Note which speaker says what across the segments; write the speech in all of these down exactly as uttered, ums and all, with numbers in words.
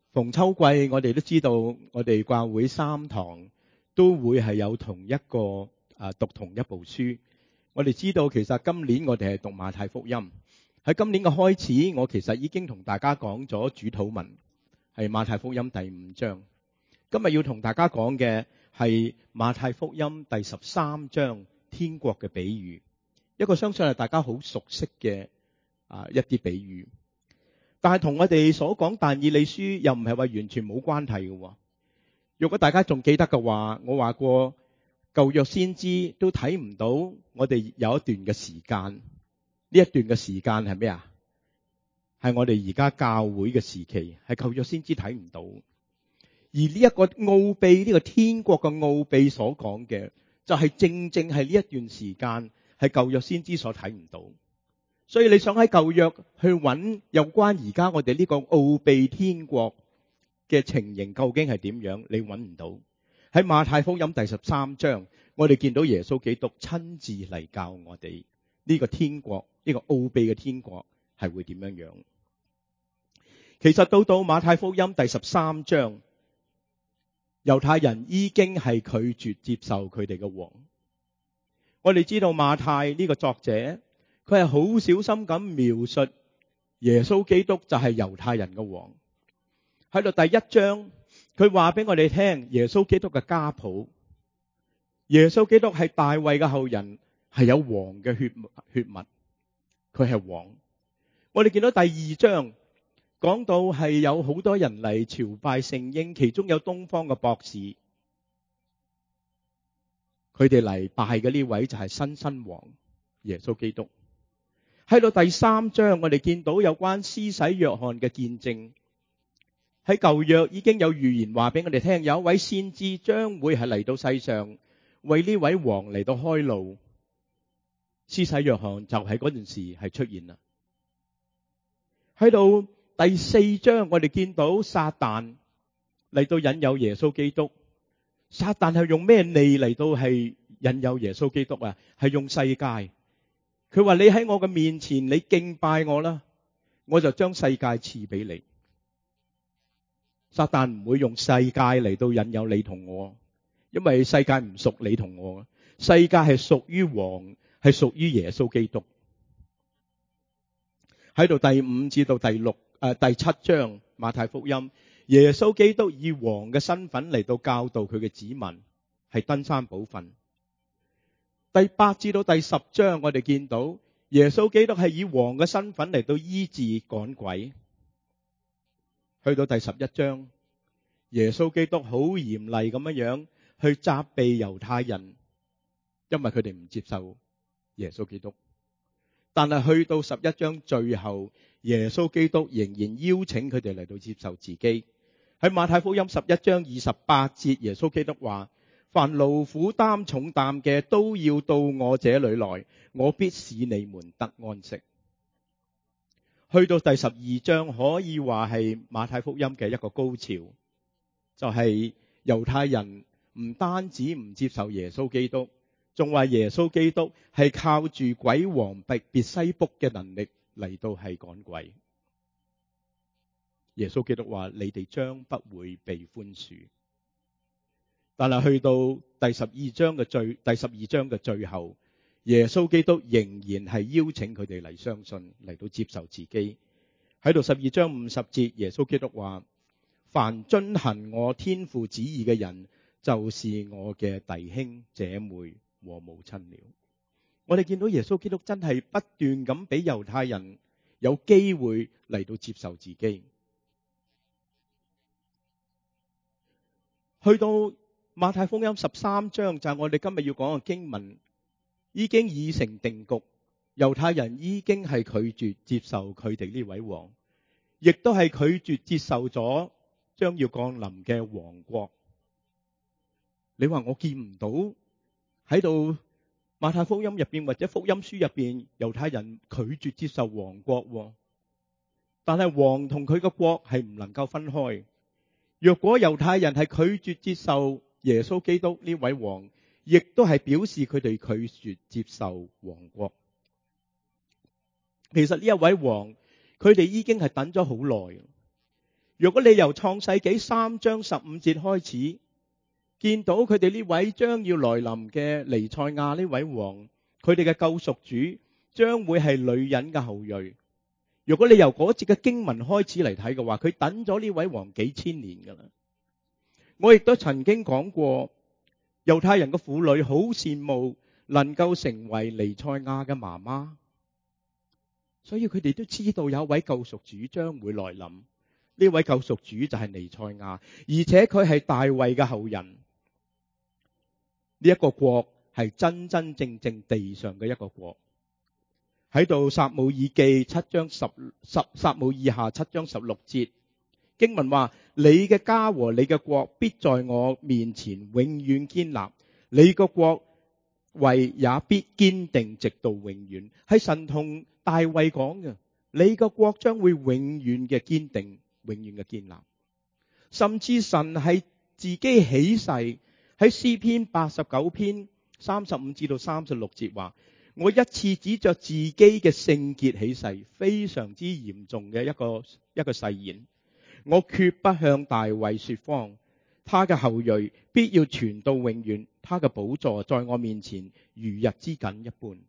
Speaker 1: 逢秋季，我哋都知道，我哋教會三堂都會係有同一個啊讀同一部書。我哋知道，其實今年我哋係讀馬太福音。喺今年嘅開始，我其實已經同大家講咗主禱文，係馬太福音第五章。今日要同大家講嘅係馬太福音第十三章天國嘅比喻，一個相信係大家好熟悉嘅啊一啲比喻。但係同我哋所講但以理書又唔係話完全冇關係嘅。如果大家仲記得嘅話，我話過舊約先知都睇唔到我哋有一段嘅時間，呢一段嘅時間係咩啊？係我哋而家教會嘅時期，係舊約先知睇唔到。而呢一個奧秘，呢、這個天國嘅奧秘所講嘅，就係、是、正正係呢一段時間係舊約先知所睇唔到。所以你想喺舊約去揾有關而家我哋呢個奧秘天國嘅情形究竟係點樣，你揾唔到。喺馬太福音第十三章，我哋見到耶穌基督親自嚟教我哋呢個天國，呢個奧秘嘅天國係會點樣樣。其實到到馬太福音第十三章，猶太人已經係拒絕接受佢哋嘅王。我哋知道馬太呢個作者，佢係好小心咁描述耶穌基督就係猶太人嘅王。喺度第一章，佢話俾我哋聽耶穌基督嘅家譜。耶穌基督係大衛嘅後人，係有王嘅血血脈，佢係王。我哋見到第二章講到係有好多人嚟朝拜聖嬰，其中有東方嘅博士，佢哋嚟拜嘅呢位就係新生王耶穌基督。喺到第三章，我哋見到有關施洗約翰嘅見證。喺舊約已經有預言話俾我哋聽，有一位先知將會係嚟到世上，為呢位王嚟到開路。施洗約翰就喺嗰陣時係出現啦。喺到第四章，我哋見到撒旦嚟到引誘耶穌基督。撒旦係用咩利嚟到係引誘耶穌基督啊？係用世界。佢話你喺我嘅面前，你敬拜我啦，我就將世界賜俾你。撒旦唔會用世界嚟到引誘你同我，因為世界唔屬你同我，世界係屬於王，係屬於耶穌基督。喺度第五至到第六誒、呃、第七章馬太福音，耶穌基督以王嘅身份嚟到教導佢嘅子民，係登山寶訓。第八至到第十章，我哋見到耶穌基督係以王嘅身份嚟到醫治趕鬼。去到第十一章，耶穌基督好嚴厲咁樣樣去責備猶太人，因為佢哋唔接受耶穌基督。但係去到十一章最後，耶穌基督仍然邀請佢哋嚟到接受自己。喺馬太福音十一章二十八節，耶穌基督話：凡勞苦擔重擔嘅，都要到我這裏來，我必使你們得安息。去到第十二章，可以話係馬太福音嘅一個高潮，就係猶太人唔單止唔接受耶穌基督，仲話耶穌基督係靠住鬼王別西卜嘅能力嚟到係趕鬼。耶穌基督話：你哋將不會被寬恕。但係去到第十二章嘅最第十二章嘅最後，耶穌基督仍然係邀請佢哋嚟相信，嚟到接受自己。喺度十二章五十節，耶穌基督話：凡遵行我天父旨意嘅人，就是我嘅弟兄姐妹和母親了。我哋見到耶穌基督真係不斷咁俾猶太人有機會嚟到接受自己。去到馬太福音十三章，就係我哋今日要講嘅經文，已經已成定局。猶太人已經係拒絕接受佢哋呢位王，亦都係拒絕接受咗將要降臨嘅王國。你話我見唔到喺度馬太福音入邊或者福音書入邊猶太人拒絕接受王國，但係王同佢個國係唔能夠分開。若果猶太人係拒絕接受耶穌基督呢位王，亦都係表示佢哋拒絕接受王國。其實呢一位王，佢哋已經係等咗好耐。 如果你由創世紀三章十五節開始，見到佢哋呢位將要來臨嘅彌賽亞呢位王，佢哋嘅救贖主將會係女人嘅後裔。如果你由嗰節嘅經文開始嚟睇嘅話，佢等咗呢位王幾千年㗎啦。我亦都曾經講過，猶太人嘅婦女好羨慕能夠成為彌賽亞嘅媽媽，所以佢哋都知道有一位救贖主將會來臨。呢位救贖主就係彌賽亞，而且佢係大衛嘅後人。呢一個國係真真正正地上嘅一個國。喺度撒母耳記七章十十撒母耳下七章十六節經文話：你嘅家和你嘅國必在我面前永遠堅立，你個國位也必堅定直到永遠。係神同大衛講嘅，你個國將會永遠嘅堅定，永遠嘅堅立。甚至神係自己起誓，喺詩篇八十九篇三十五至到三十六節話：我一次指着自己嘅聖潔起誓，非常之嚴重嘅一個一個誓言。我決不向大衛說謊，他嘅後裔必要傳到永遠，他嘅寶座在我面前如日之緊一般。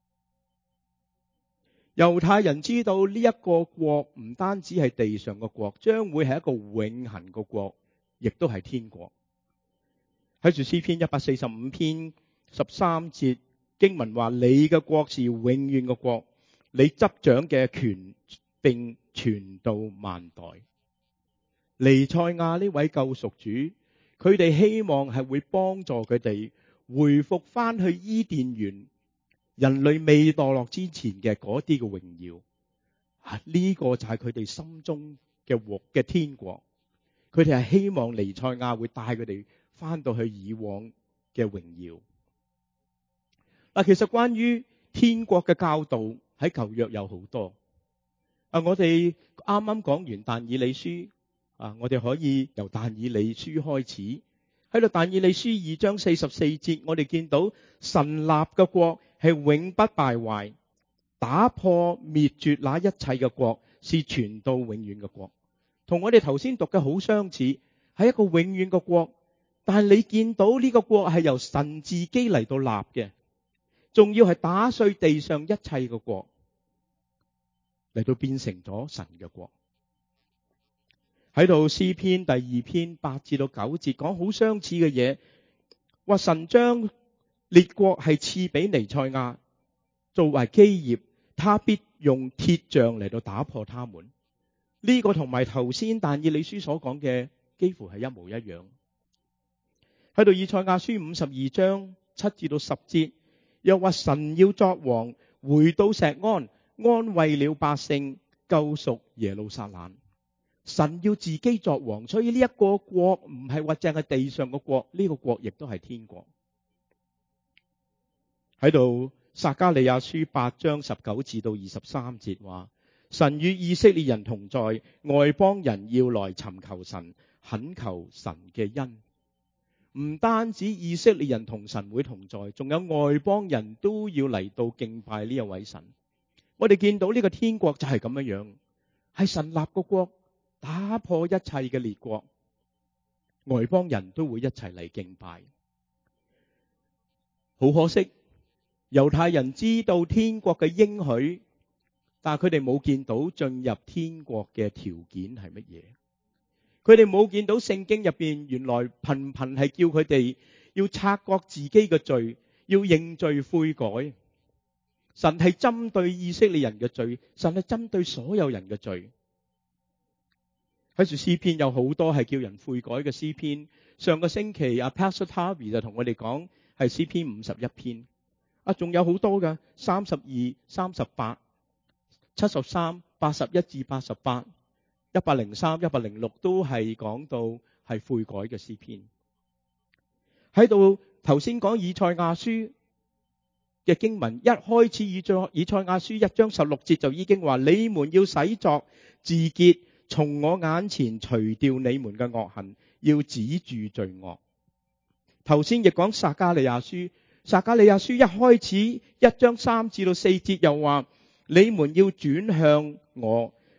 Speaker 1: 猶太人知道呢一個國唔單止係地上嘅國，將會係一個永恆嘅國，亦都係天國。喺住詩篇一百四十五篇十三節經文話：你嘅國是永遠嘅國，你執掌嘅權並傳到萬代。彌賽亞呢位救贖主，佢哋希望係會幫助佢哋回復翻去伊甸園人類未墮落之前嘅嗰啲嘅榮耀。啊，呢個就係佢哋心中嘅國嘅天國。佢哋係希望彌賽亞會帶佢哋翻到去以往嘅榮耀。嗱，其實關於天國嘅教導喺舊約有好多。啊，我哋啱啱講完但以理書。啊！我哋可以由但以理書開始，喺度但以理書二章四十四節，我哋見到神立嘅國係永不敗壞，打破滅絕那一切嘅國，是傳到永遠嘅國。同我哋頭先讀嘅好相似，係一個永遠嘅國。但係你見到呢個國係由神自己嚟到立嘅，仲要係打碎地上一切嘅國，嚟到變成咗神嘅國。喺度詩篇第二篇八至到九節講好相似嘅嘢，話神將列國係賜俾彌賽亞作為基業，他必用鐵杖嚟到打破他們。呢個同埋頭先但以理書所講嘅幾乎係一模一樣。喺度以賽亞書五十二章七至到十節，又話神要作王，回到錫安，安慰了百姓，救贖耶路撒冷。神要自己作王，所以呢一個國唔係話淨係地上嘅國，呢個國亦都係天國。喺度撒迦利亞書八章十九至到二十三節話：神與以色列人同在，外邦人要來尋求神，懇求神嘅恩。唔單止以色列人同神會同在，仲有外邦人都要嚟到敬拜呢一位神。我哋見到呢個天國就係咁樣樣，係神立個國，打破一切嘅列國，外邦人都會一齊嚟敬拜。好可惜，猶太人知道天國嘅應許，但係佢哋冇見到進入天國嘅條件係乜嘢。佢哋冇見到聖經入邊原來頻頻係叫佢哋要察覺自己嘅罪，要認罪悔改。神係針對以色列人嘅罪，神係針對所有人嘅罪。喺住詩篇有好多係叫人悔改嘅詩篇。上個星期阿 Pastor Harvey 就同我哋講係詩篇五十一篇。啊，仲有好多㗎，三十二、三十八、七十三、八十一至八十八、一百零三、一百零六都係講到係悔改嘅詩篇。喺度頭先講以賽亞書嘅經文，一開始以賽以賽亞書一章十六節就已經話：你們要洗作自潔，從我眼前除掉你們嘅惡行，要止住罪惡。頭先亦講撒迦利亞書，撒迦利亞書一開始一章三至到四節又話：你們要轉向我，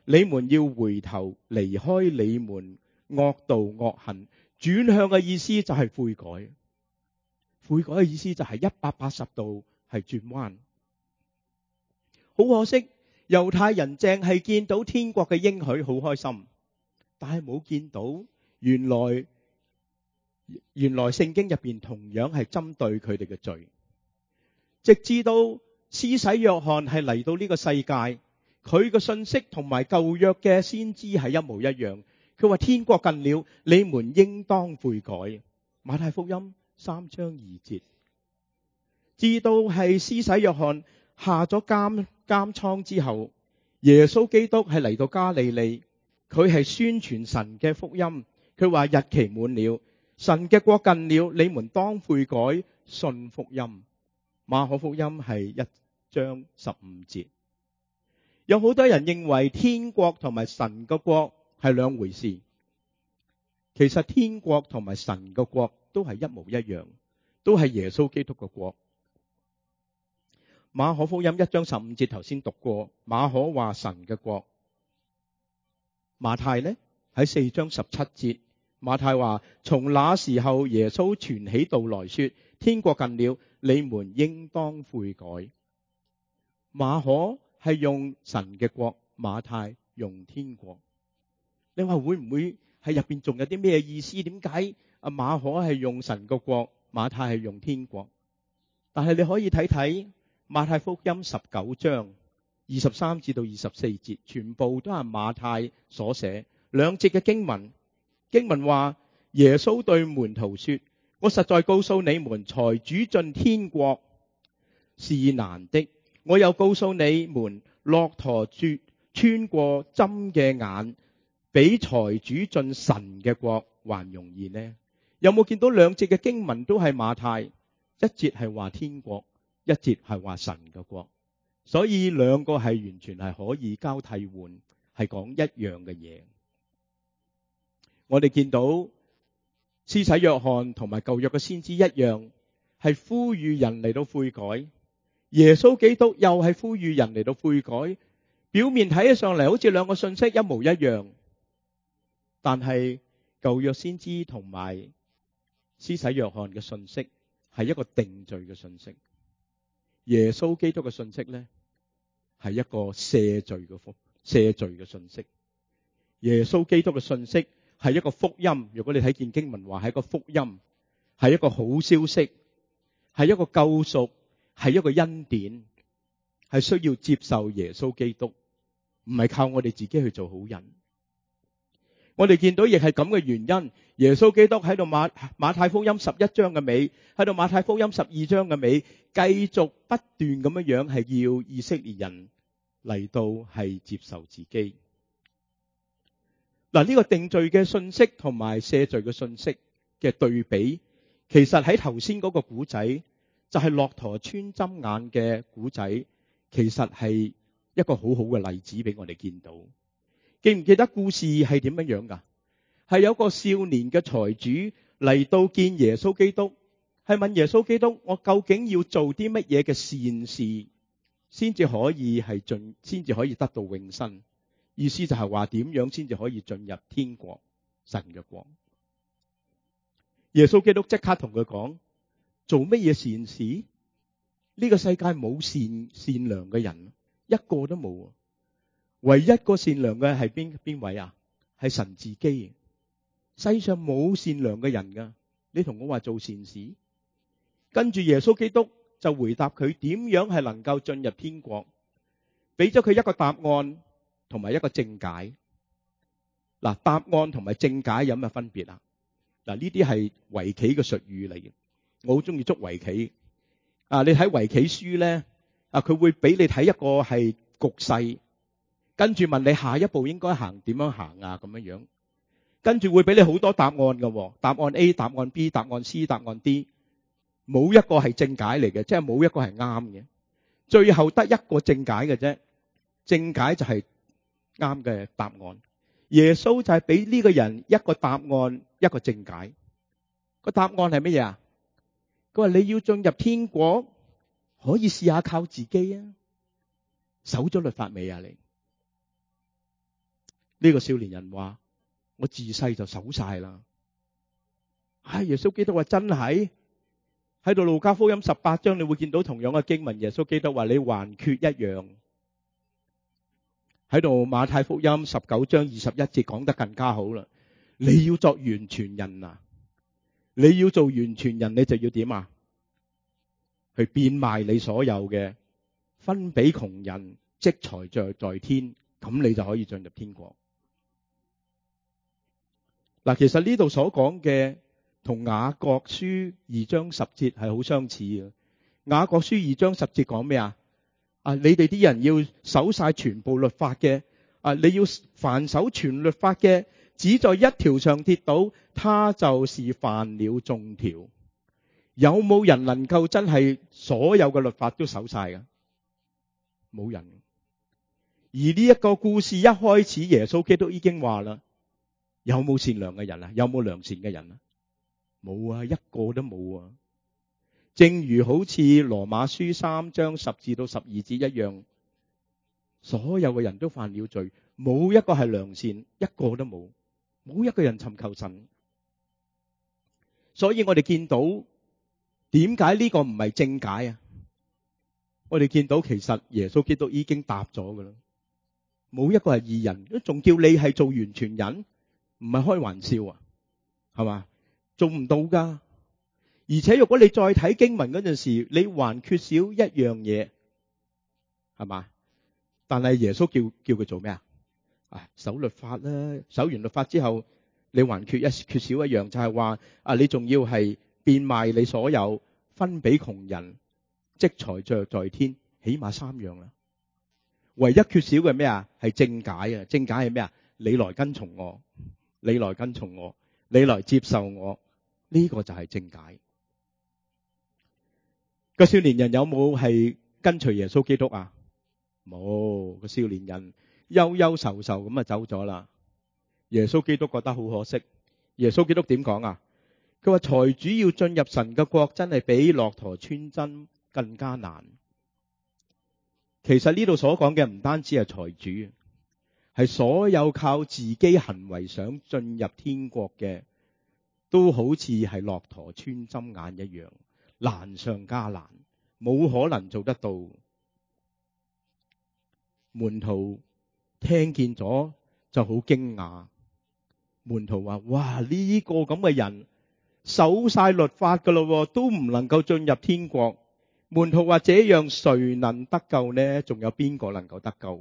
Speaker 1: 你們要回頭離開你們惡道惡行。轉向嘅意思就係悔改，悔改嘅意思就係一百八十度係轉彎。好可惜，猶太人淨係見到天國嘅應許，好開心，但係冇見到原來原來聖經入邊同樣係針對佢哋嘅罪。直至到施洗約翰係嚟到呢個世界，佢嘅信息同埋舊約嘅先知係一模一樣。佢話天國近了，你們應當悔改。馬太福音三章二節。至到係施洗約翰下咗監監倉之後，耶穌基督係嚟到加利利，佢係宣傳神嘅福音。佢話日期滿了，神嘅國近了，你們當悔改，信福音。馬可福音係一章十五節。有好多人認為天國同埋神嘅國係兩回事，其實天國同埋神嘅國都係一模一樣，都係耶穌基督嘅國。馬可福音一章十五節頭先讀過，馬可話神嘅國。馬太呢喺四章十七節，馬太話從那時候耶穌傳起道來說，天國近了，你們應當悔改。馬可係用神嘅國，馬太用天國。你話會唔會喺入邊仲有啲咩意思？點解阿馬可係用神嘅國，馬太係用天國？但係你可以睇睇馬太福音十九章二十三至到二十四節，全部都係馬太所寫兩節嘅經文。經文話耶穌對門徒說，我實在告訴你們，財主進天國是難的。我又告訴你們，駱駝穿過針嘅眼，比財主進神嘅國還容易呢？有冇見到兩節嘅經文都係馬太？一節係話天國，一節係話神嘅國，所以兩個係完全係可以交替換，係講一樣嘅嘢。我哋見到施洗約翰同埋舊約嘅先知一樣，係呼籲人嚟到悔改。耶穌基督又係呼籲人嚟到悔改。表面睇起上嚟好似兩個信息一模一樣，但係舊約先知同埋施洗約翰嘅信息係一個定罪嘅信息，耶穌基督嘅信息呢係一個赦罪嘅福赦罪嘅信息。耶穌基督嘅信息係一個福音。如果你睇見經文話係一個福音，係一個好消息，係一個救贖，係一個恩典，係需要接受耶穌基督，唔係靠我哋自己去做好人。我哋見到亦係咁嘅原因，耶穌基督喺度馬馬太福音十一章嘅尾，喺度馬太福音十二章嘅尾，繼續不斷咁樣樣係要以色列人嚟到係接受自己。嗱，呢個定罪嘅信息同埋赦罪嘅信息嘅對比，其實喺頭先嗰個古仔，就係駱駝穿針眼嘅古仔，其實係一個好好嘅例子俾我哋見到。記唔記得故事係點樣樣噶？係有個少年嘅財主嚟到見耶穌基督，係問耶穌基督，我究竟要做啲乜嘢嘅善事，先至可以係進，先至可以得到永生？意思就係話點樣先至可以進入天國神嘅國？耶穌基督即刻同佢講，做乜嘢善事？呢個世界冇善善良嘅人，一個都冇。唯一個善良嘅係邊邊位啊？係神自己。世上冇善良嘅人噶，你同我話做善事？跟住耶穌基督就回答佢點樣係能夠進入天國，俾咗佢一個答案同埋一個正解。嗱，答案同埋正解有咩分別啊？嗱，呢啲係圍棋嘅術語嚟嘅，我好中意捉圍棋。啊，你睇圍棋書咧，啊，佢會俾你睇一個係局勢，跟住問你下一步應該行點樣行啊，咁樣樣，跟住會俾你好多答案嘅，答案 A、答案 B、答案 C、答案 D， 冇一個係正解嚟嘅，即係冇一個係啱嘅，最後得一個正解嘅啫，正解就係啱嘅答案。耶穌就係俾呢個人一個答案，一個正解。個答案係乜嘢啊？佢話你要進入天國，可以試下靠自己啊。守咗律法未啊？你呢個少年人話：我自細就守晒啦。唉，耶穌基督話真係喺度路加福音十八章，你會見到同樣嘅經文。耶穌基督話你還缺一樣。喺度馬太福音十九章二十一節講得更加好啦。你要作完全人啊！你要做完全人，你就要點啊？去變賣你所有嘅，分俾窮人，積財在在天，咁你就可以進入天國。嗱，其實呢度所講嘅同雅各書二章十節係好相似嘅。雅各書二章十節講咩啊？啊，你哋啲人要守晒全部律法嘅，啊，你要凡守全律法嘅，只在一條上跌倒，他就是犯了眾條。有冇人能夠真係所有嘅律法都守晒㗎？冇人。而呢一個故事一開始，耶穌基督已經話啦：有冇善良嘅人啊？有冇良善嘅人啊？冇啊，一個都冇啊。正如好似羅馬書三章十至到十二節一樣，所有嘅人都犯了罪，冇一個係良善，一個都冇，冇一個人尋求神。所以我哋見到點解呢個唔係正解啊？我哋見到其實耶穌基督已經答咗㗎啦，冇一個係義人，仲叫你係做完全人，唔係開玩笑啊，係嘛？做唔到噶。而且如果你再睇經文嗰陣時，你還缺少一樣嘢，係嘛？但係耶穌叫叫佢做咩啊？啊，守律法啦，守完律法之後，你還缺一缺少一樣，就係話啊，你仲要係變賣你所有，分俾窮人，積財在在天，起碼三樣啦。唯一缺少嘅咩啊？係正解啊！正解係咩啊？你來跟從我，你來跟從我，你來接受我，呢個就係正解。個少年人有冇係跟隨耶穌基督啊？冇，個少年人憂憂愁愁咁啊走咗啦。耶穌基督覺得好可惜。耶穌基督點講啊？佢話財主要進入神嘅國，真係比駱駝穿針更加難。其實呢度所講嘅唔單止係財主，係所有靠自己行為想進入天國嘅，都好似係駱駝穿針眼一樣，難上加難，冇可能做得到。門徒聽見咗就好驚訝。門徒話：哇，呢個咁嘅人守晒律法噶咯，都唔能夠進入天國。門徒話：這樣誰能得救呢？仲有邊個能夠得救？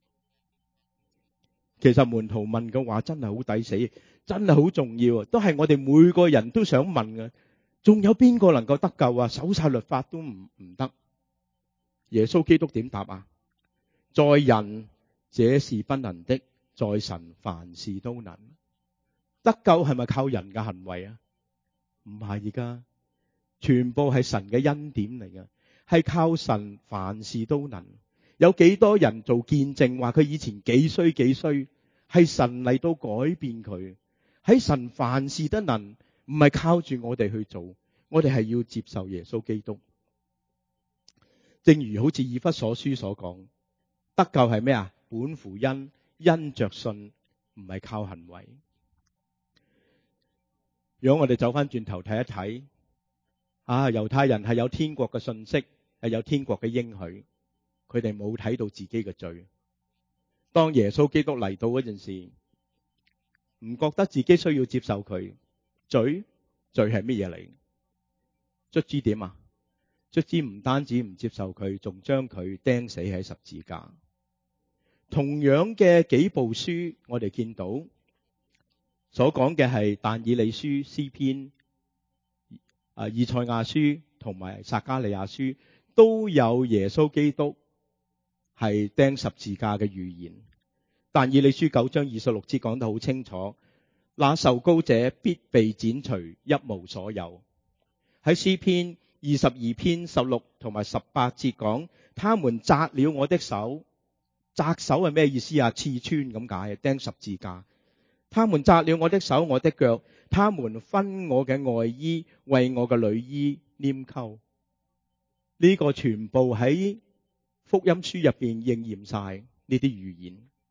Speaker 1: 其實門徒問嘅話真係好抵死，真係好重要，都係我哋每個人都想問嘅。仲有邊個能夠得救啊？守晒律法都唔唔得。耶穌基督點答啊？在人這是不能的，在神凡事都能。得救係咪靠人嘅行為啊？唔係噶，全部係神嘅恩典嚟嘅，係靠神凡事都能。有幾多人做見證話佢以前幾衰幾衰，係神嚟到改變佢。喺神凡事都能，唔係靠住我哋去做，我哋係要接受耶穌基督。正如好似以弗所書所講，得救係咩啊？本乎恩，因着信，唔係靠行為。如果我哋走翻轉頭睇一睇，啊，猶太人係有天國嘅信息，係有天國嘅應許，佢哋冇睇到自己嘅罪。當耶穌基督嚟到嗰陣時，唔覺得自己需要接受佢。罪罪係乜嘢嚟？卒之點啊？卒之唔單止唔接受佢，仲將佢釘死喺十字架。同樣嘅幾部書，我哋見到所講嘅係但以理書、詩篇、啊以賽亞書同埋撒迦利亞書，都有耶穌基督係釘十字架嘅預言。但以理書九章二十六節講得好清楚，那受膏者必被剪除，一無所有。喺詩篇二十二篇十六同埋十八節講，他們扎了我的手。扎手係咩意思啊？刺穿咁解，釘十字架。他們扎了我的手，我的腳，他們分我嘅外衣，為我嘅裡衣拈鬮。呢個全部喺福音書入邊應驗晒呢啲預言。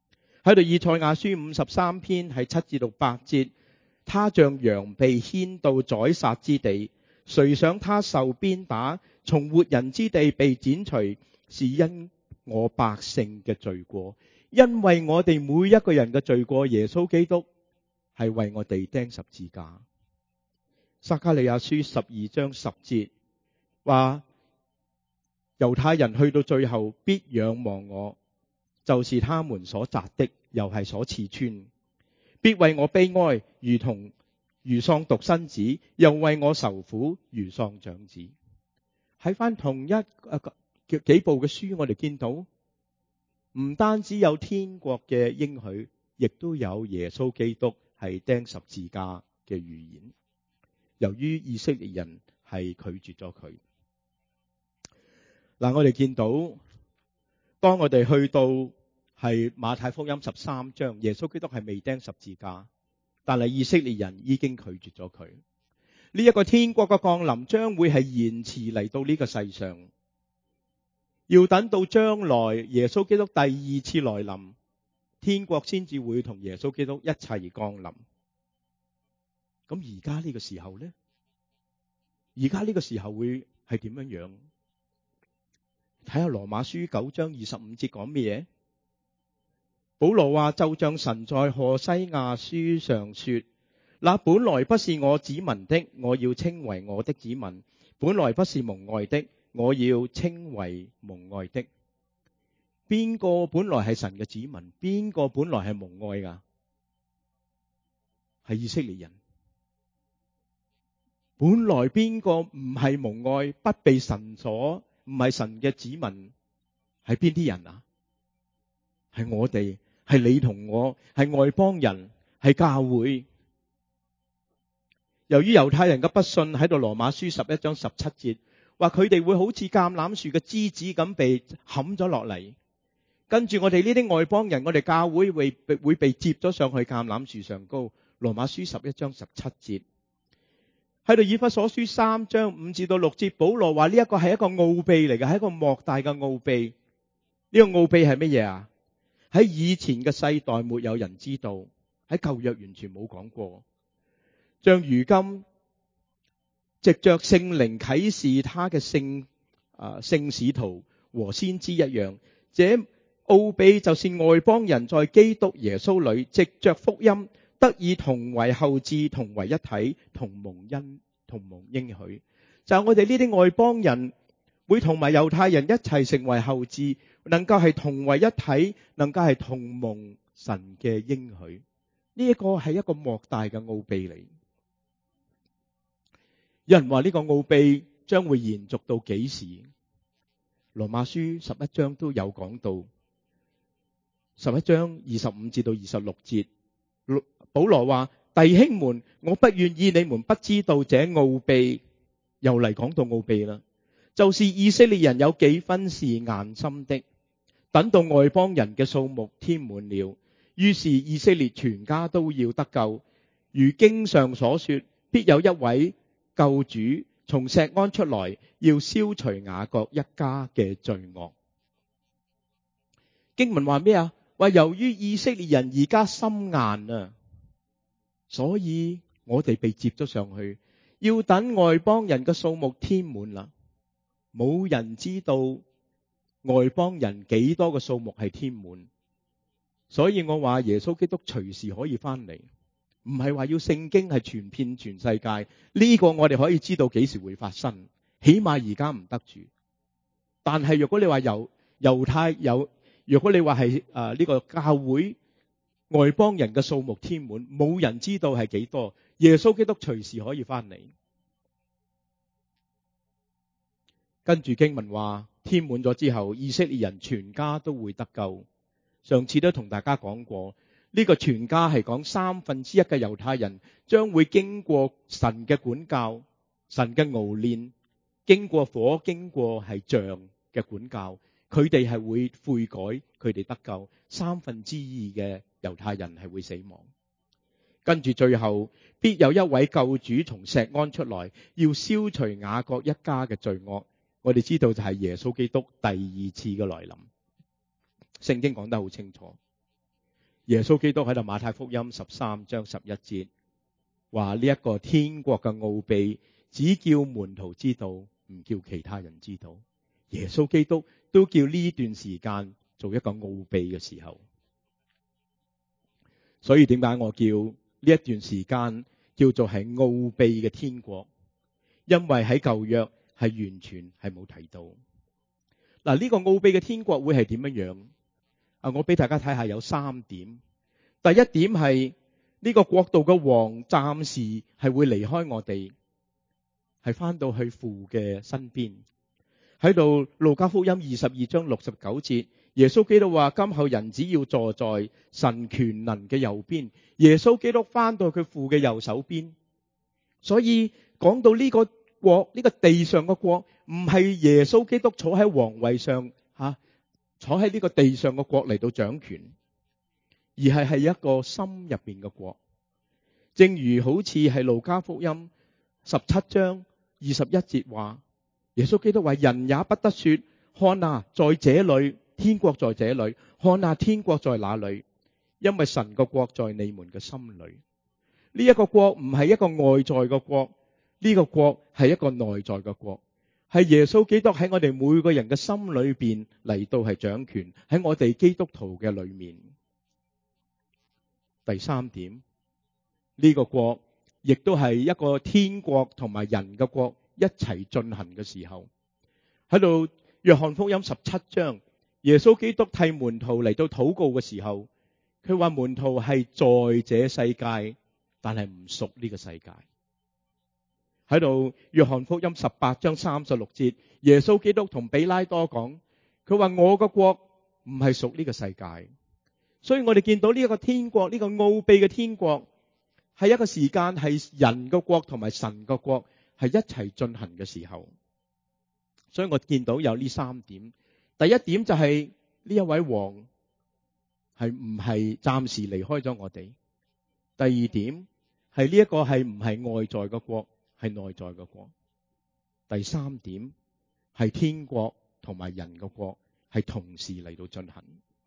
Speaker 1: 喺度以賽亞書五十三篇係七至到八節，他像羊被牽到宰殺之地，誰想他受鞭打，從活人之地被剪除，是因我百姓嘅罪過，因為我哋每一個人嘅罪過，耶穌基督係為我哋釘十字架。撒迦利亞書十二章十節話，猶太人去到最後必仰望我，就是他們所扎的，又係所刺穿，必為我悲哀，如同如喪獨生子，又為我受苦，如喪長子。喺翻同一幾部嘅書，我哋見到唔單止有天國嘅應許，亦都有耶穌基督係釘十字架嘅預言。由於以色列人係拒絕咗佢，嗱，我哋見到當我哋去到係馬太福音十三章，耶穌基督係未釘十字架，但係以色列人已經拒絕咗佢。呢一個天國嘅降臨將會係延遲嚟到呢個世上，要等到將來耶穌基督第二次來臨，天國先至會同耶穌基督一齊降臨。咁而家呢個時候呢？而家呢個時候會係點樣樣？睇下羅馬書九章二十五節講咩嘢？保羅話，就像神在何西亞書上說，那本來不是我子民的，我要稱為我的子民；本來不是蒙愛的，我要稱為蒙愛的。邊個本來係神嘅子民？邊個本來係蒙愛噶？係以色列人。本來邊個唔係蒙愛，不被神所，唔係神嘅子民，係邊啲人啊？係我哋，係你同我，係外邦人，係教會。由於猶太人嘅不信，喺度羅馬書十一章十七節話佢哋會好似橄欖樹嘅枝子咁被冚咗落嚟，跟住我哋呢啲外邦人，我哋教會會被會被接咗上去橄欖樹上高。羅馬書十一章十七節。喺度以弗所書三章五至到六節，保羅話呢一個係一個奧秘嚟嘅，係一個莫大嘅奧秘。呢個奧秘係乜嘢啊？喺以前嘅世代沒有人知道，喺舊約完全冇講過。像如今藉着聖靈啟示他嘅聖啊聖使徒和先知一樣，這奧秘就是外邦人在基督耶穌裏藉着福音得以同為後嗣，同為一體，同蒙恩，同蒙應許。就係我哋呢啲外邦人會同埋猶太人一齊成為後嗣，能夠係同為一體，能夠係同蒙神嘅應許。呢一個係一個莫大嘅奧秘嚟。有人話呢個奧秘將會延續到幾時？羅馬書十一章都有講到，十一章二十五至到二十六節。保羅話：弟兄們，我不願意你們不知道這奧秘。又嚟講到奧秘啦，就是以色列人有幾分是硬心的，等到外邦人嘅數目添滿了，於是以色列全家都要得救。如經上所說，必有一位救主從錫安出來，要消除雅各一家嘅罪惡。經文話咩啊？話由於以色列人而家心硬啊，所以我哋被接咗上去，要等外邦人嘅數目添滿啦。冇人知道外邦人幾多個數目係添滿，所以我話耶穌基督隨時可以翻嚟，唔係話要聖經係傳遍全世界。呢個我哋可以知道幾時會發生，起碼而家唔得住。但係如果你話猶猶太有，如果你話係誒呢個教會外邦人嘅數目添滿，冇人知道係幾多。耶穌基督隨時可以翻嚟。跟住經文話，添滿咗之後，以色列人全家都會得救。上次都同大家講過，呢個全家係講三分之一嘅猶太人將會經過神嘅管教、神嘅熬練，經過火、經過係杖嘅管教，佢哋係會悔改，佢哋得救。三分之二嘅猶太人係會死亡。跟住最後，必有一位救主從錫安出來，要消除雅各一家嘅罪惡。我哋知道就係耶穌基督第二次嘅來臨。聖經講得好清楚。 耶穌基督喺度馬太福音十三章十一節話呢一個天國嘅奧秘，只叫門徒知道，唔叫其他人知道。耶穌基督都叫呢段時間做一個奧秘嘅時候，所以點解我叫呢一段時間叫做係奧秘嘅天國？因為喺舊約係完全係冇提到。嗱，呢個奧秘嘅天國會係點樣樣？啊，我俾大家睇下有三點。第一點係呢個國度嘅王暫時係會離開我哋，係翻到去父嘅身邊。喺度路加福音二十二章六十九節，耶穌基督話：今後人只要坐在神權能嘅右邊。耶穌基督翻到佢父嘅右手邊。所以講到呢個國，呢個地上嘅國，唔係耶穌基督坐喺皇位上吓，坐喺呢個地上嘅國嚟到掌權，而係係一個心入邊嘅國。正如好似係路加福音十七章二十一節話，耶穌基督話：人也不得說，看啊，在這裏，天國在這裏，看啊，天國在那裏，因為神個國在你們嘅心裏。呢一個國唔係一個外在嘅國，呢個國係一個內在嘅國，係耶穌基督喺我哋每個人嘅心裏邊嚟到係掌權，喺我哋基督徒嘅裏面。第三點，呢個國亦都係一個天國同埋人嘅國一齊進行嘅時候。喺度約翰福音十七章，耶穌基督替門徒嚟到禱告嘅時候，佢話門徒係在這世界，但係唔屬呢個世界。喺度約翰福音十八章三十六節，耶穌基督同比拉多講，佢話我個國唔係屬呢個世界。所以我哋見到呢一個天國，呢個奧秘嘅天國係一個時間，係人個國同埋神個國係一齊進行嘅時候。所以我見到有呢三點。第一點就係呢一位王係唔係暫時離開咗我哋。第二點係呢一個係唔係外在嘅國，係內在嘅國。第三點係天國同埋人嘅國係同時嚟到進行。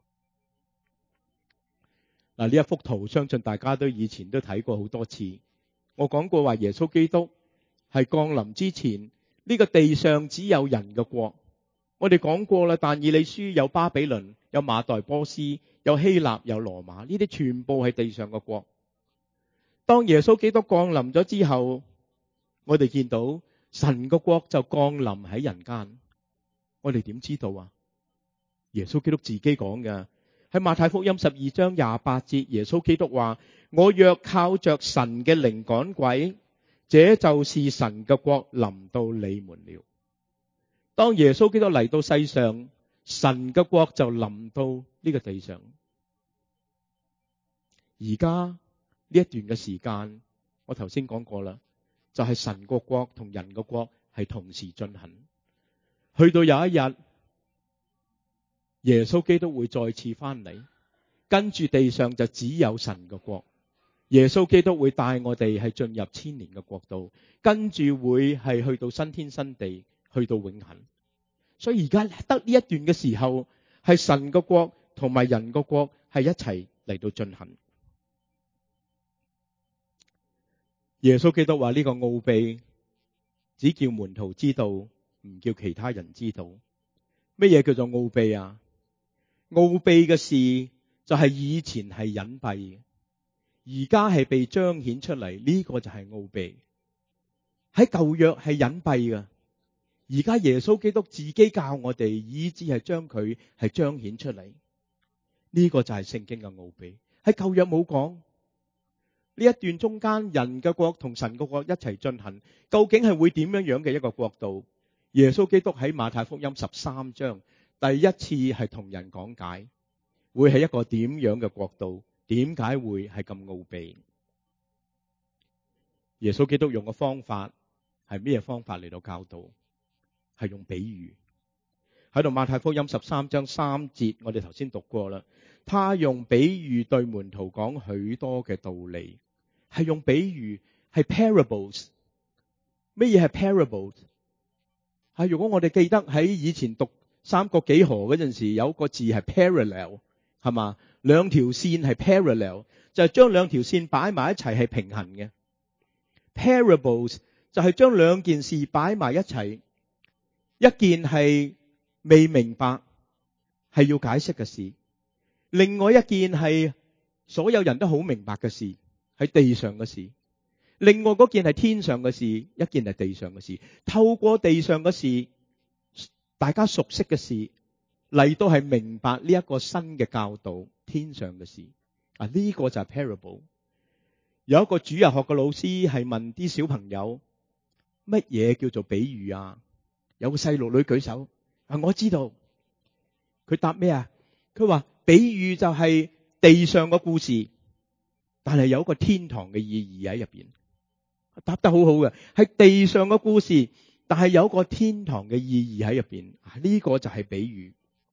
Speaker 1: 嗱，呢一幅圖相信大家都以前都睇過好多次。我講過話耶穌基督係降臨之前，呢個地上只有人嘅國。我哋講過啦，但以理書有巴比倫，有馬代波斯，有希臘，有羅馬，呢啲全部係地上嘅國。當耶穌基督降臨咗之後，我哋見到神個國就降臨喺人間。我哋點知道啊？耶穌基督自己講嘅，喺馬太福音十二章廿八節，耶穌基督話：我若靠着神嘅靈趕鬼，這就是神嘅國臨到你們了。當耶穌基督嚟到世上，神嘅國就臨到呢個地上。而家呢一段嘅時間，我頭先講過啦，就係神個國同人個國係同時進行。去到有一日，耶穌基督會再次翻嚟，跟住地上就只有神個國。耶穌基督會帶我哋係進入千年嘅國度，跟住會係去到新天新地，去到永恆。所以而家得呢一段嘅時候，係神個國同埋人個國係一齊嚟到進行。耶穌基督話呢個奧秘只叫門徒知道，唔叫其他人知道。乜嘢叫做奧秘啊？奧秘嘅事就係以前係隱蔽嘅，而家係被彰顯出嚟，呢個就係奧秘。喺舊約係隱蔽嘅，而家耶穌基督自己教我哋，以致係將佢係彰顯出嚟。呢個就係聖經嘅奧秘。喺舊約冇講呢一段中間，人嘅國同神嘅國一齊進行，究竟係會點樣樣嘅一個國度？耶穌基督喺馬太福音十三章第一次係同人講解，會係一個點樣嘅國度？點解會係咁奧秘？耶穌基督用嘅方法係咩方法嚟到教導？係用比喻。喺度馬太福音十三章三節，我哋頭先讀過啦。他用比喻對門徒講許多嘅道理，係用比喻，係 parables。咩嘢係 parables？ 係如果我哋記得喺以前讀三國幾何嗰陣時，有一個字係 parallel， 係嘛？ 兩條線係 parallel， 就係將兩條線擺埋一齊係平衡嘅。Parables 就係將兩件事擺埋一齊，一件係未明白係要解釋嘅事，另外一件係所有人都好明白嘅事，係地上嘅事。另外嗰件係天上嘅事，一件係地上嘅事。透過地上嘅事，大家熟悉嘅事嚟到係明白呢一個新嘅教導，天上嘅事啊，呢個就係 parable。有一個主日學嘅老師係問啲小朋友乜嘢叫做比喻啊？有個細路女舉手啊，我知道。佢答咩啊？佢話比喻就係地上嘅故事，但係有一個天堂嘅意義喺入邊。答得好好嘅，係地上嘅故事，但係有一個天堂嘅意義喺入邊。呢個就係比喻。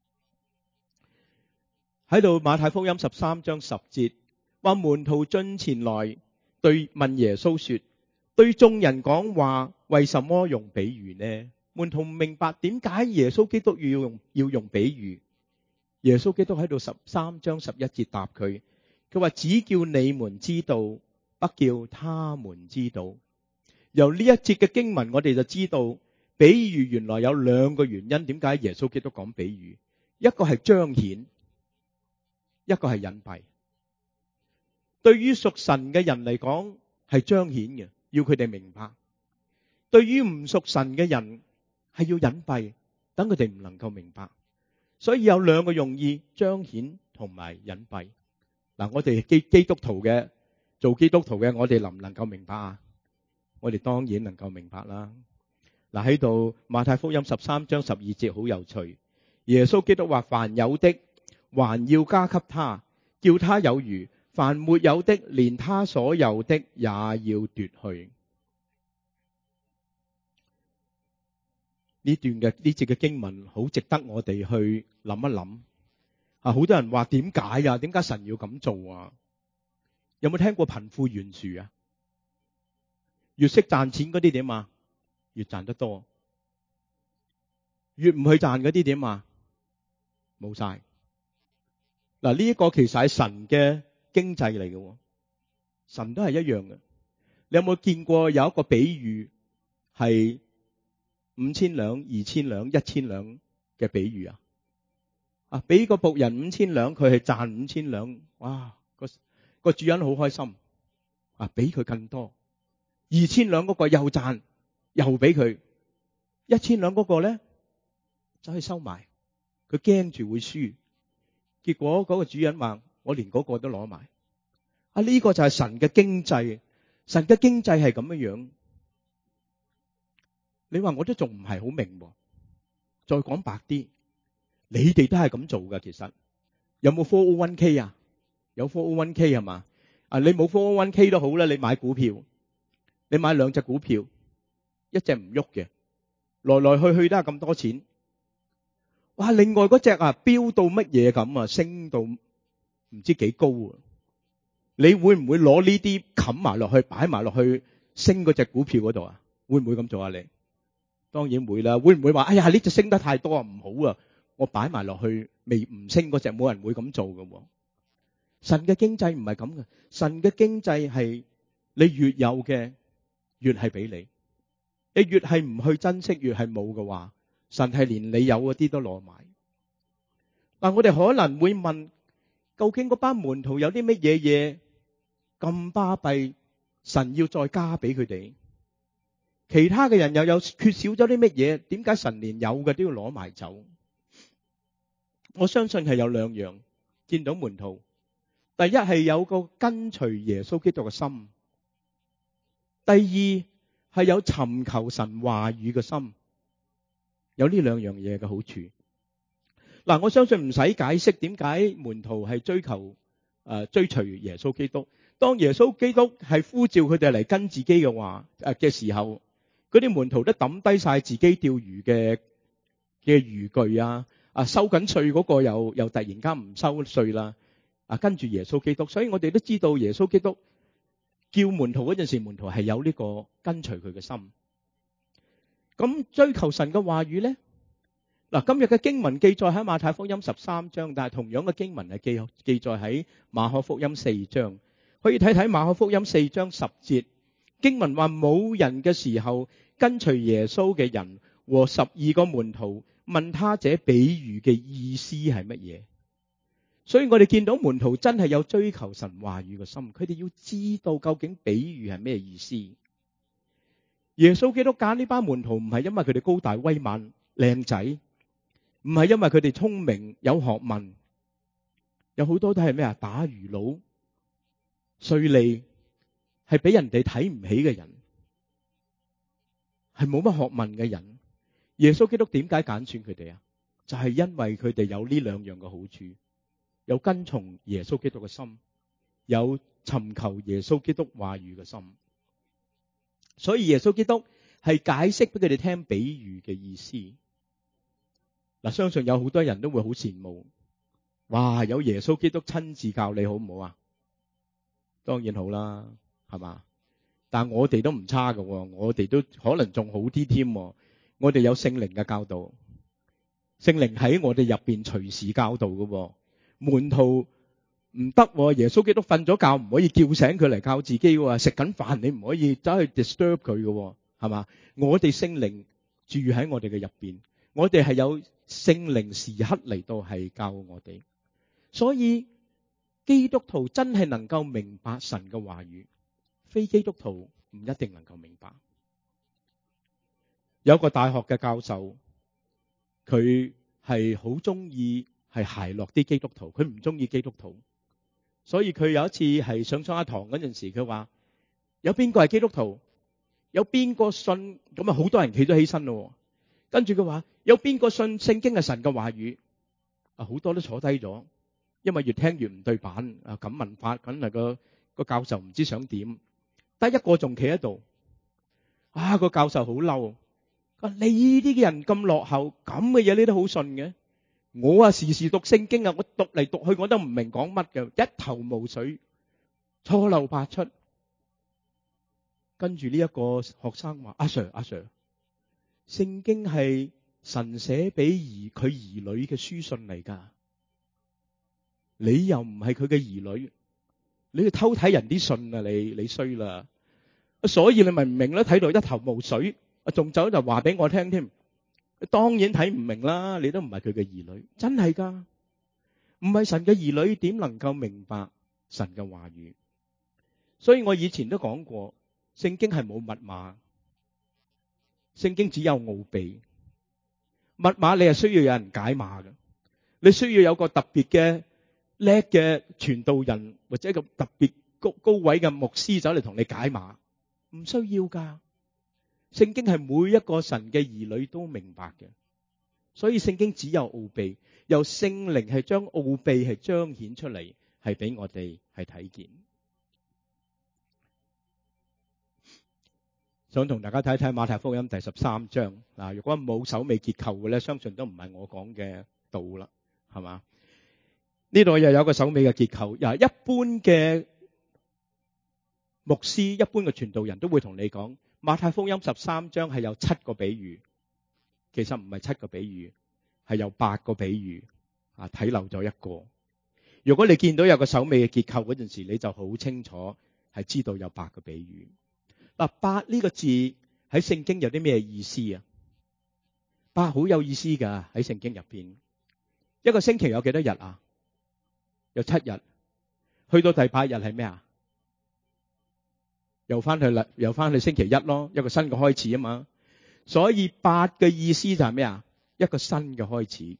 Speaker 1: 喺度馬太福音十三章十節話，門徒進前來對問耶穌說，對眾人講話為什麼用比喻呢？門徒唔明白點解耶穌基督要用要用比喻。耶穌基督喺度十三章十一節答佢，佢話只叫你們知道，不叫他們知道。由呢一節嘅經文，我哋就知道比喻原來有兩個原因，點解耶穌基督講比喻？一個係彰顯，一個係隱蔽。對於屬神嘅人嚟講係彰顯嘅，要佢哋明白；對於唔屬神嘅人係要隱蔽，等佢哋唔能夠明白。所以有兩個用意，彰顯同埋隱蔽。嗱，我哋基基督徒嘅，做基督徒嘅，我哋能唔能夠明白啊？我哋當然能夠明白啦。嗱，喺度馬太福音十三章十二節好有趣。耶穌基督話：凡有的還要加給他，叫他有餘；凡沒有的，連他所有的也要奪去。呢段嘅呢節嘅經文好值得我哋去諗一諗。啊，好多人話點解啊？點解神要咁做啊？有冇聽過貧富懸殊啊？越識賺錢嗰啲點啊？越賺得多。越唔去賺嗰啲點啊？冇晒。嗱，呢一個其實係神嘅經濟嚟嘅，神都係一樣嘅。你有冇見過有一個比喻係五千兩、二千兩、一千兩嘅比喻啊？啊，俾個僕人五千兩，佢係賺五千兩，哇！個個主人好開心，啊，俾佢更多。二千兩嗰個又賺，又俾佢。一千兩嗰個咧，走去收埋，佢驚住會輸。結果嗰個主人話：我連嗰個都攞埋。啊，呢個就係神嘅經濟，神嘅經濟係咁樣樣。你話我都仲唔係好明喎？再講白啲，你哋都係咁做噶。其實有冇 four oh one k 啊？有 four oh one k 係嘛？啊，你冇 four oh one k 都好啦。你買股票，你買兩隻股票，一隻唔喐嘅，來來去去都係咁多錢。哇！另外嗰隻啊，飆到乜嘢咁啊，升到唔知幾高啊！你會唔會攞呢啲冚埋落去，擺埋落去升嗰隻股票嗰度啊？會唔會咁做啊？你當然會啦。會唔會話：哎呀，呢隻升得太多啊，唔好啊，我擺埋落去未唔升嗰隻，冇人會咁做㗎。神嘅經濟唔係咁嘅，神嘅經濟係你越有嘅越係俾你，你越係唔去珍惜，越係冇嘅話，神係連你有嗰啲都攞埋。嗱，我哋可能會問：究竟嗰班門徒有啲乜嘢嘢咁巴閉，神要再加俾佢哋？其他嘅人又有缺少咗啲乜嘢？點解神連有嘅都要攞埋走？我相信係有兩樣。見到門徒，第一係有個跟隨耶穌基督嘅心，第二係有尋求神話語嘅心。有呢兩樣嘢嘅好處。嗱，我相信唔使解釋點解門徒係追求誒、呃、追隨耶穌基督。當耶穌基督係呼召佢哋嚟跟自己嘅話誒嘅時候，嗰啲門徒都抌低晒自己釣魚嘅嘅漁具啊，啊收緊稅嗰個又又突然間唔收稅啦，啊跟住耶穌基督。所以我哋都知道耶穌基督叫門徒嗰陣時，門徒係有呢個跟隨佢嘅心。咁追求神嘅話語咧， 嗱，今日嘅經文記載喺馬太福音十三章，但係同樣嘅經文係記記載喺馬可福音四章。可以睇睇馬可福音四章十節，經文話冇人嘅時候，跟隨耶穌嘅人和十二個門徒問他這比喻嘅意思係乜嘢。所以我哋見到門徒真係有追求神話語嘅心，佢哋要知道究竟比喻係咩意思。耶穌基督揀呢班門徒唔係因為佢哋高大威猛、靚仔，唔係因為佢哋聰明有學問，有好多都係咩啊？打魚佬、稅吏，係俾人哋睇唔起嘅人，係冇乜學問嘅人。耶穌基督點解揀選佢哋啊？就係因為佢哋有呢兩樣嘅好處，有跟從耶穌基督嘅心，有尋求耶穌基督話語嘅心。所以耶穌基督係解釋俾佢哋聽比喻嘅意思。嗱，相信有好多人都會好羨慕，哇！有耶穌基督親自教你好唔好啊？當然好啦，係嘛？但我哋都唔差㗎，我哋都可能仲好啲添。我哋有聖靈嘅教導，聖靈喺我哋入邊隨時教導㗎。門徒唔得，耶穌基督瞓咗覺唔可以叫醒佢嚟教自己喎。食緊飯你唔可以走去 disturb 佢㗎，係嘛？我哋聖靈住喺我哋嘅入邊，我哋係有聖靈時刻嚟到係教我哋。所以基督徒真係能夠明白神嘅話語，非基督徒唔一定能夠明白。有個大學嘅教授，佢係好中意係奚落啲基督徒，佢唔中意基督徒。所以佢有一次係上咗一堂嗰陣時，佢話有邊個係基督徒？有邊個信？咁啊，好多人企咗起身咯。跟住佢話有邊個信聖經係神嘅話語？啊，好多都坐低咗，因為越聽越唔對版啊！咁問法，梗係個個教授唔知想點，得一個仲企喺度。啊，個教授好嬲，佢話你呢啲嘅人咁落後，咁嘅嘢你都好信嘅？我啊時時讀聖經啊，我讀嚟讀去我都唔明講乜嘅，一頭霧水，錯漏百出。跟住呢一個學生話：阿 Sir 阿 Sir，聖經係神寫俾兒佢兒女嘅書信嚟噶，你又唔係佢嘅兒女，你去偷睇人啲信啊！你你衰啦，所以你咪唔明啦，睇到一頭霧水，仲走就話俾我聽添。當然睇唔明啦，你都唔係佢嘅兒女，真係噶，唔係神嘅兒女點能夠明白神嘅話語？所以我以前都講過，聖經係冇密碼，聖經只有奧秘。密碼你係需要有人解碼嘅，你需要有個特別嘅叻嘅傳道人或者一個特別高高位嘅牧師走嚟同你解碼，唔需要噶。聖經係每一個神嘅兒女都明白嘅，所以聖經只有奧秘，由聖靈係將奧秘係彰顯出嚟，係俾我哋係睇見。想同大家睇睇馬太福音第十三章嗱，如果冇首尾結構嘅咧，相信都唔係我講嘅道啦，係嘛？呢度又有個首尾嘅結構。嗱，一般嘅牧師、一般嘅傳道人都會同你講，馬太福音十三章係有七個比喻，其實唔係七個比喻，係有八個比喻啊，睇漏咗一個。如果你見到有個首尾嘅結構嗰陣時，你就好清楚係知道有八個比喻。嗱，八呢個字喺聖經有啲咩意思啊？八好有意思噶，喺聖經入邊，一個星期有幾多日啊？有七日，去到第八日係咩啊？又翻去啦，又翻去星期一咯，一個新嘅開始啊嘛。所以八嘅意思就係咩啊？一個新嘅開始。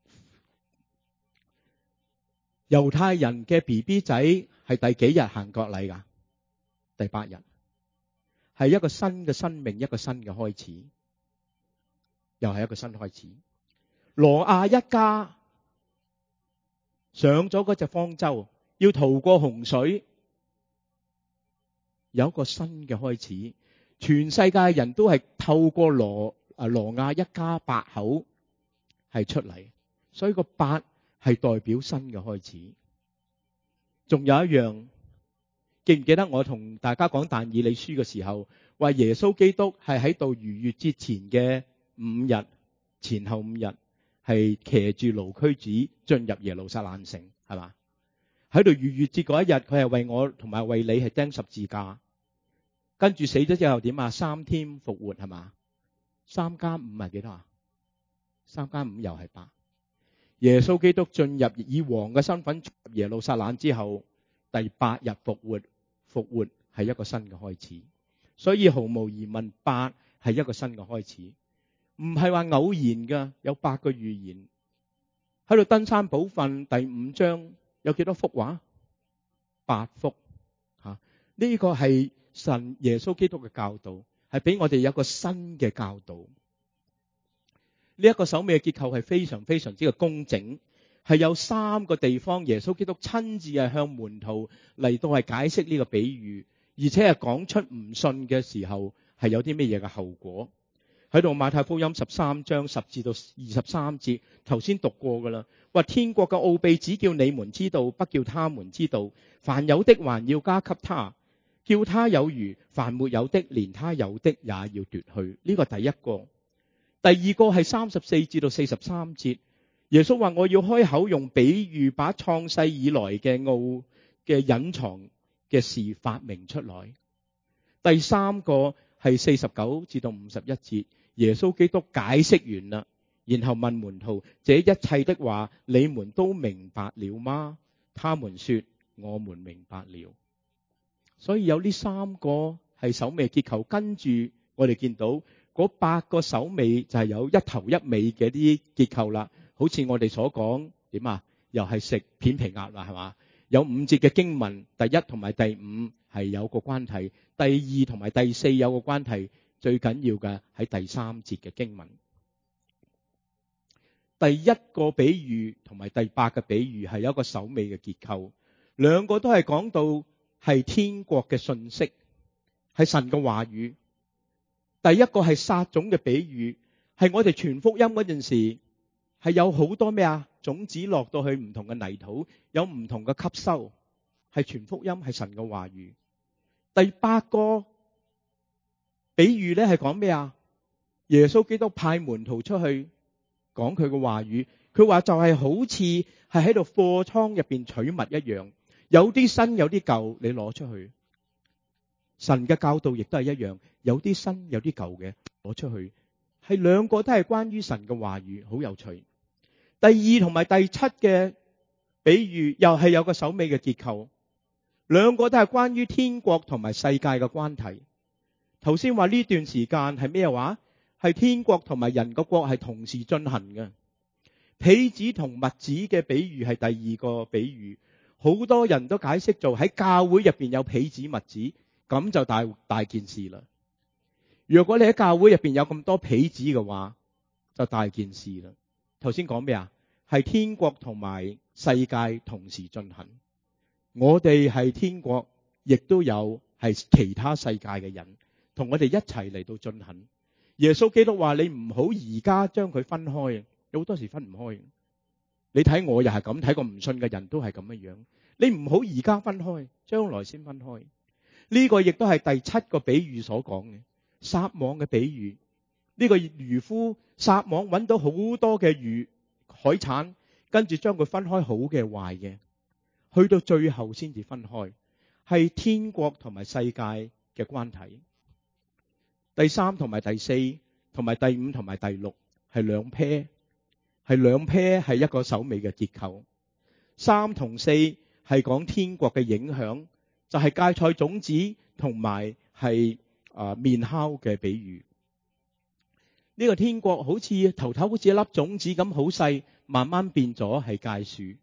Speaker 1: 猶太人嘅 B B 仔係第幾日行割禮噶？第八日。係一個新嘅生命，一個新嘅開始，又係一個新開始。挪亞一家上咗嗰隻方舟，要逃過洪水，有一個新嘅開始。全世界人都係透過羅啊挪亞一家八口係出嚟，所以個八係代表新嘅開始。仲有一樣。記唔記得我同大家講但以理書嘅時候，話耶穌基督係喺度逾越節前嘅五日，前後五日係騎住驢駒子進入耶路撒冷城，係嘛？喺度逾越節嗰一日，佢係為我同埋為你係釘十字架，跟住死咗之後點啊？三天復活，係嘛？三加五係幾多啊？三加五又係八。耶穌基督進入以王嘅身份進入耶路撒冷之後，第八日復活，復活係一個新嘅開始。所以毫無疑問，八係一個新嘅開始，唔係話偶然㗎。有八個預言喺度。登山寶訓第五章有幾多幅畫？八幅吓。呢個係神耶穌基督嘅教導，係俾我哋有一個新嘅教導。呢一個首尾嘅結構係非常非常之嘅工整，係有三個地方耶穌基督親自係向門徒嚟到係解釋呢個比喻，而且係講出唔信嘅時候係有啲咩嘢嘅後果。喺度馬太福音十三章十至到二十三節，頭先讀過噶啦，話天國嘅奧秘只叫你們知道，不叫他們知道。凡有的還要加給他，叫他有餘；凡沒有的，連他有的也要奪去。呢個第一個。第二個係三十四至到四十三節，耶穌話我要開口用比喻，把創世以來嘅奧嘅隱藏嘅事發明出來。第三個係四十九至到五十一節，耶穌基督解釋完啦，然後問門徒：這一切的話你們都明白了嗎？他們說：我們明白了。所以有呢三個係首尾結構，跟住我哋見到嗰八個首尾就係有一頭一尾嘅啲結構啦。好似我哋所講點啊，又係食片皮鴨啦，係嘛？有五節嘅經文，第一同埋第五係有個關係，第二同埋第四有個關係，最緊要嘅喺第三節嘅經文。第一個比喻同埋第八個比喻係有一個首尾嘅結構，兩個都係講到係天國嘅信息，係神嘅話語。第一個係撒種嘅比喻，係我哋傳福音嗰陣時，係有好多咩啊？種子落到去唔同嘅泥土，有唔同嘅吸收，係傳福音，係神嘅話語。第八個比喻咧係講咩啊？耶穌基督派門徒出去講佢嘅話語，佢話就係好似係喺度貨倉入邊取物一樣，有啲新有啲舊，你攞出去。神嘅教導亦都係一樣，有啲新有啲舊嘅攞出去，係兩個都係關於神嘅話語，好有趣。第二同埋第七嘅比喻又係有個首尾嘅結構，兩個都係關於天國同埋世界嘅關係。頭先話呢段時間係咩話？係天國同埋人嘅國係同時進行嘅。痞子同麥子嘅比喻係第二個比喻，好多人都解釋做喺教會入邊有痞子麥子。咁就大大件事啦。如果你喺教會入邊有咁多痞子嘅話，就大件事啦。頭先講咩啊？係天國同埋世界同時進行。我哋係天國，亦都有係其他世界嘅人同我哋一齊嚟到進行。耶穌基督話：你唔好而家將佢分開，有好多時分唔開。你睇我又係咁，睇個唔信嘅人都係咁樣樣。你唔好而家分開，將來先分開。呢個亦都係第七個比喻所講嘅撒網嘅比喻。呢個漁夫撒網揾到好多嘅魚海產，跟住將佢分開好嘅壞嘅，去到最後先至分開，係天國同埋世界嘅關係。第三同埋第四同埋第五同埋第六係兩 pair， 係兩 pair 係一個首尾嘅結構。三同四係講天國嘅影響，就係芥菜種子同埋係啊麵酵嘅比喻。呢個天國好似頭頭好似一粒種子咁好細，慢慢變咗係芥樹。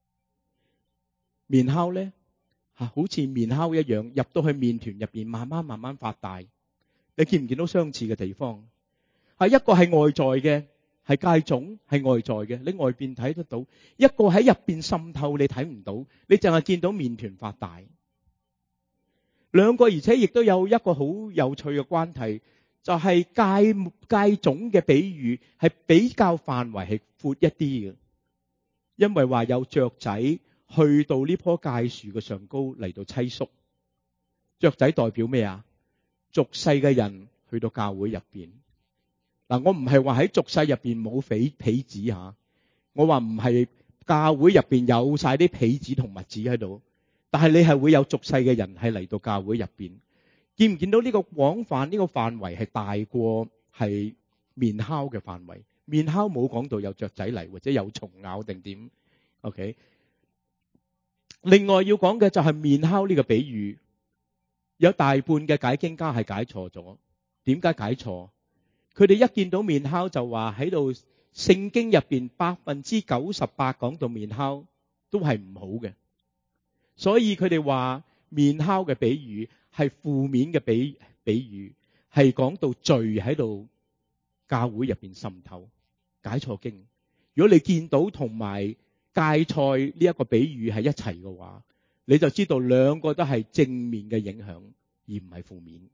Speaker 1: 麵酵咧吓，好似麵酵一樣，入到去麵團入邊，慢慢慢慢發大。你見唔見到相似嘅地方？係一個係外在嘅，係芥種，係外在嘅，你外邊睇得到；一個喺入邊滲透，你睇唔到，你淨係見到麵團發大。兩個而且亦都有一個好有趣嘅關係，就係芥芥種嘅比喻係比較範圍係闊一啲嘅，因為話有雀仔去到呢棵芥樹嘅上高嚟到棲宿。雀仔代表咩啊？俗世嘅人去到教會入邊， 嗱，我唔係話喺俗世入邊冇匪痞子吓，我話唔係教會入邊有晒啲痞子同麥子喺度，但係你係會有俗世嘅人係嚟到教會入邊。見唔見到呢個廣泛呢個範圍係大過係麵酵嘅範圍？麵酵冇講到有雀仔嚟或者有蟲咬定點 ？OK。另外要講嘅就係麵酵呢個比喻，有大半嘅解經家係解錯咗。點解解錯？佢哋一見到麵酵就話喺度，聖經入邊百分之九十八講到麵酵都係唔好嘅，所以佢哋話麵酵嘅比喻係負面嘅比比喻，係講到罪喺度教會入邊滲透，解錯經。如果你見到同埋芥菜呢一個比喻係一齊嘅話，你就知道兩個都係正面嘅影響，而唔係負面。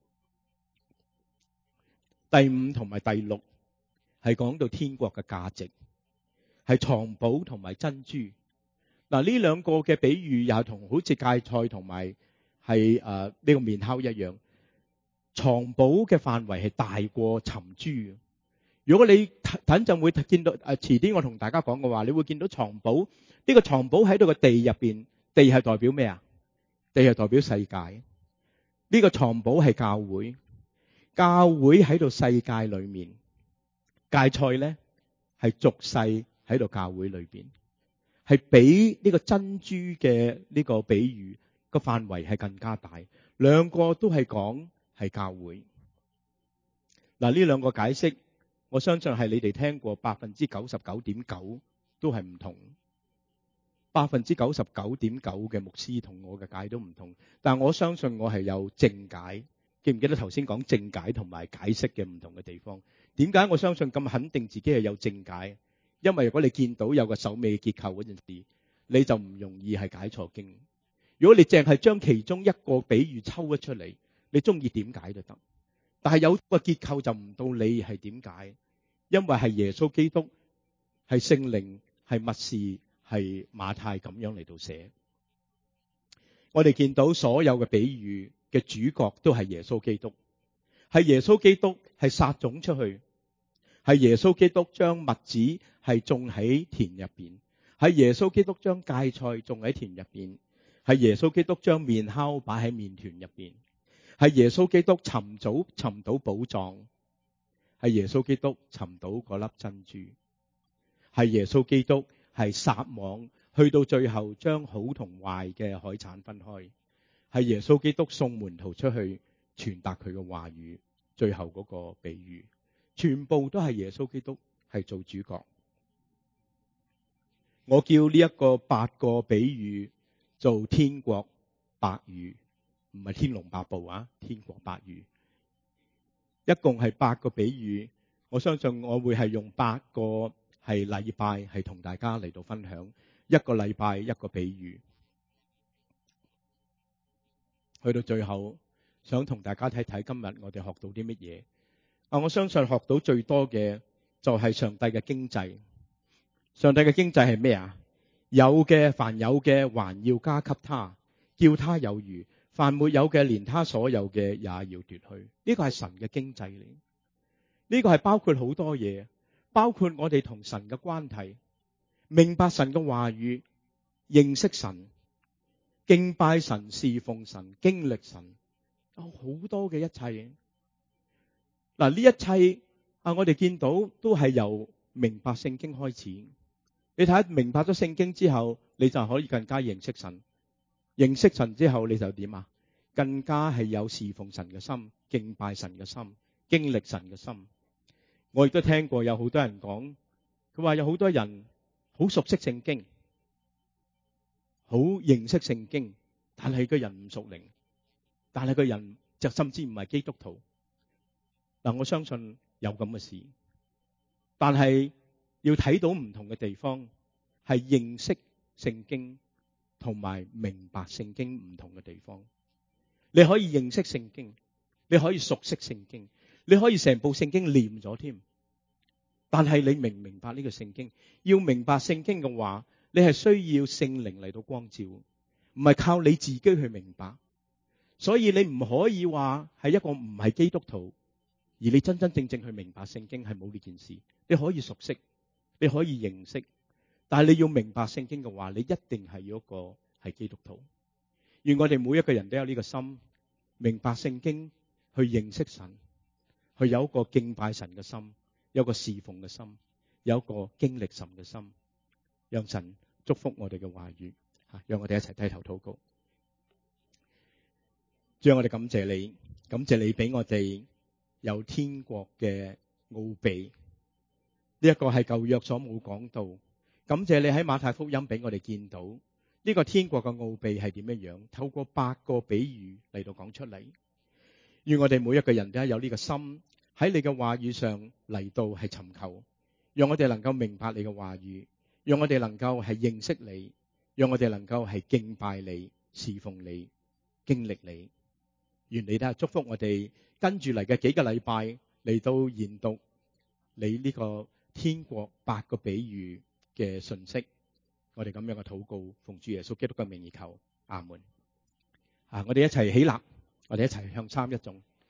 Speaker 1: 第五同埋第六係講到天國嘅價值，係藏寶同埋珍珠。嗱，呢兩個嘅比喻又同好似芥菜同埋係誒呢個麵酵一樣，藏寶嘅範圍係大過尋珠。如果你等陣會見到誒，遲啲我同大家講嘅話，你會見到藏寶。呢個藏寶喺度個地入邊，地係代表咩啊？地係代表世界。呢個藏寶係教會。教會喺度世界裏面，芥菜呢係俗世喺度教會裏邊，係比呢個珍珠嘅呢個比喻個範圍係更加大。兩個都係講係教會。嗱，呢兩個解釋，我相信係你哋聽過百分之九十九點九都係唔同。百分之九十九點九嘅牧師同我嘅解都唔同，但我相信我係有正解。記唔記得頭先講正解同埋解釋嘅唔同嘅地方？點解我相信咁肯定自己係有正解？因為如果你見到有個首尾結構嗰陣時，你就唔容易係解錯經。如果你淨係將其中一個比喻抽咗出嚟，你中意點解都得。但係有個結構就唔到你係點解，因為係耶穌基督、係聖靈、係默示、係馬太咁樣嚟到寫。我哋見到所有嘅比喻嘅主角都係耶穌基督，係耶穌基督係撒種出去，係耶穌基督將麥子係種喺田入邊，係耶穌基督將芥菜種喺田入邊，係耶穌基督將麵酵擺喺麵團入邊，係耶穌基督尋早尋到寶藏，係耶穌基督尋到嗰粒珍珠，係耶穌基督係撒網去到最後將好同壞嘅海產分開。係耶穌基督送門徒出去傳達佢嘅話語，最後嗰個比喻，全部都係耶穌基督係做主角。我叫呢一個八個比喻做天國百喻，唔係天龍八部啊，天國百喻，一共係八個比喻。我相信我會係用八個係禮拜係同大家嚟到分享，一個禮拜一個比喻。去到最後，想同大家睇睇今日我哋學到啲乜嘢。啊，我相信學到最多嘅就係上帝嘅經濟。上帝嘅經濟係咩啊？有嘅凡有嘅還要加給他，叫他有餘；凡沒有嘅連他所有嘅也要奪去。呢個係神嘅經濟嚟。呢個係包括好多嘢，包括我哋同神嘅關係，明白神嘅話語，認識神，敬拜神、侍奉神、經歷神，有好多嘅一切。嗱，呢一切啊，我哋見到都係由明白聖經開始。你睇下，明白咗聖經之後，你就可以更加認識神。認識神之後，你就點啊？更加係有侍奉神嘅心、敬拜神嘅心、經歷神嘅心。我亦都聽過有好多人講，佢話有好多人好熟悉聖經，好認識聖經，但係個人唔屬靈，但係個人就甚至唔係基督徒。嗱，我相信有咁嘅事，但係要睇到唔同嘅地方，係認識聖經同埋明白聖經唔同嘅地方。你可以認識聖經，你可以熟悉聖經，你可以成部聖經念咗添，但係你明唔明白呢個聖經？要明白聖經嘅話，你係需要聖靈嚟到光照，唔係靠你自己去明白。所以你唔可以話係一個唔係基督徒而你真真正正去明白聖經係冇呢件事。你可以熟悉，你可以認識，但係你要明白聖經嘅話，你一定係要一個係基督徒。願我哋每一個人都有呢個心，明白聖經，去認識神，去有一個敬拜神嘅心，有一個侍奉嘅心，有一個經歷神嘅心，讓神祝福我哋嘅話語。吓，讓我哋一齊低頭禱告。主啊，我哋感謝你，感謝你俾我哋有天國嘅奧秘。呢一個係舊約所冇講到，感謝你喺馬太福音俾我哋見到呢個天國嘅奧秘係點樣樣，透過八個比喻嚟到講出嚟。願我哋每一個人都有呢個心，喺你嘅話語上嚟到係尋求，讓我哋能夠明白你嘅話語，讓我哋能夠係認識你，讓我哋能夠係敬拜你、侍奉你、經歷你。願你都係祝福我哋跟住嚟嘅幾個禮拜嚟到研讀你呢個天國八個比喻嘅信息。我哋咁樣嘅禱告，奉主耶穌基督嘅名而求，阿門。啊，我哋一齊起立，我哋一齊向三一眾。